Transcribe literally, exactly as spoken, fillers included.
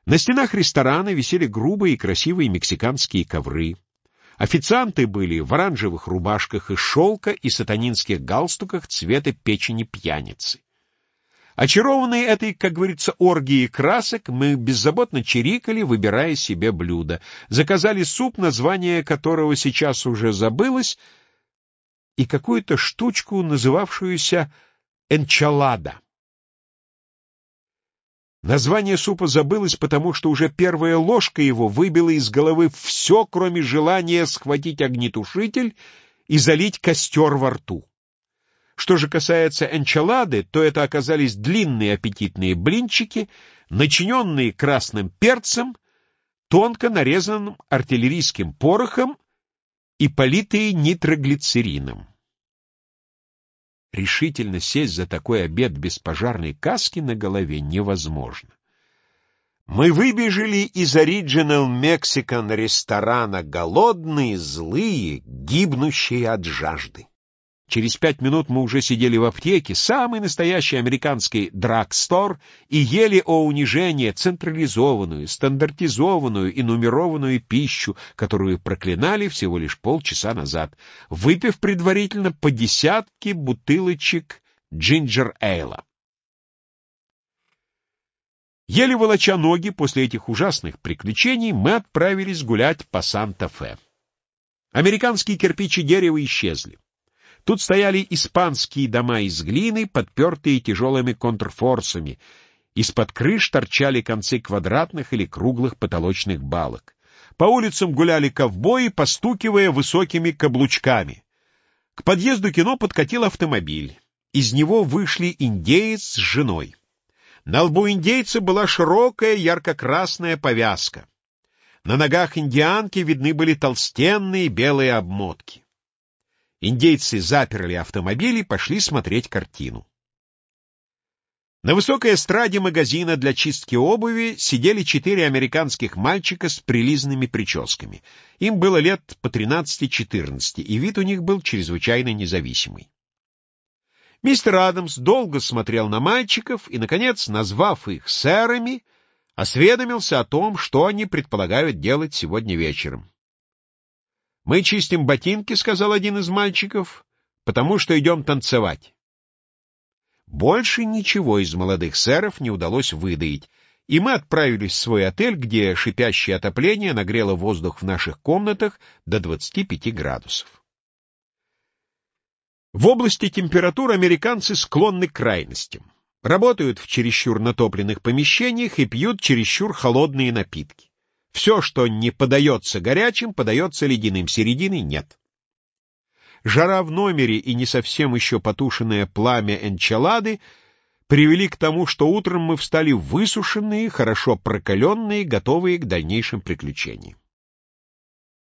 На стенах ресторана висели грубые и красивые мексиканские ковры. Официанты были в оранжевых рубашках из шелка и сатанинских галстуках цвета печени пьяницы. Очарованные этой, как говорится, оргией красок, мы беззаботно чирикали, выбирая себе блюдо. Заказали суп, название которого сейчас уже забылось, и какую-то штучку, называвшуюся энчилада. Название супа забылось, потому что уже первая ложка его выбила из головы все, кроме желания схватить огнетушитель и залить костер во рту. Что же касается энчилады, то это оказались длинные аппетитные блинчики, начиненные красным перцем, тонко нарезанным артиллерийским порохом и политые нитроглицерином. Решительно сесть за такой обед без пожарной каски на голове невозможно. Мы выбежали из Original Mexican ресторана голодные, злые, гибнущие от жажды. Через пять минут мы уже сидели в аптеке, самый настоящий американский драгстор, и ели о унижении централизованную, стандартизованную и нумерованную пищу, которую проклинали всего лишь полчаса назад, выпив предварительно по десятке бутылочек джинджер-эйла. Еле волоча ноги после этих ужасных приключений, мы отправились гулять по Санта-Фе. Американские кирпичи дерева исчезли. Тут стояли испанские дома из глины, подпертые тяжелыми контрфорсами. Из-под крыш торчали концы квадратных или круглых потолочных балок. По улицам гуляли ковбои, постукивая высокими каблучками. К подъезду кино подкатил автомобиль. Из него вышли индеец с женой. На лбу индейца была широкая ярко-красная повязка. На ногах индианки видны были толстенные белые обмотки. Индейцы заперли автомобиль и пошли смотреть картину. На высокой эстраде магазина для чистки обуви сидели четыре американских мальчика с прилизанными прическами. Им было лет по тринадцати-четырнадцати, и вид у них был чрезвычайно независимый. Мистер Адамс долго смотрел на мальчиков и, наконец, назвав их сэрами, осведомился о том, что они предполагают делать сегодня вечером. «Мы чистим ботинки», — сказал один из мальчиков, — «потому что идем танцевать». Больше ничего из молодых сэров не удалось выдаить, и мы отправились в свой отель, где шипящее отопление нагрело воздух в наших комнатах до двадцати пяти градусов. В области температур американцы склонны к крайностям. Работают в чересчур натопленных помещениях и пьют чересчур холодные напитки. Все, что не подается горячим, подается ледяным, середины нет. Жара в номере и не совсем еще потушенное пламя энчилады привели к тому, что утром мы встали высушенные, хорошо прокаленные, готовые к дальнейшим приключениям.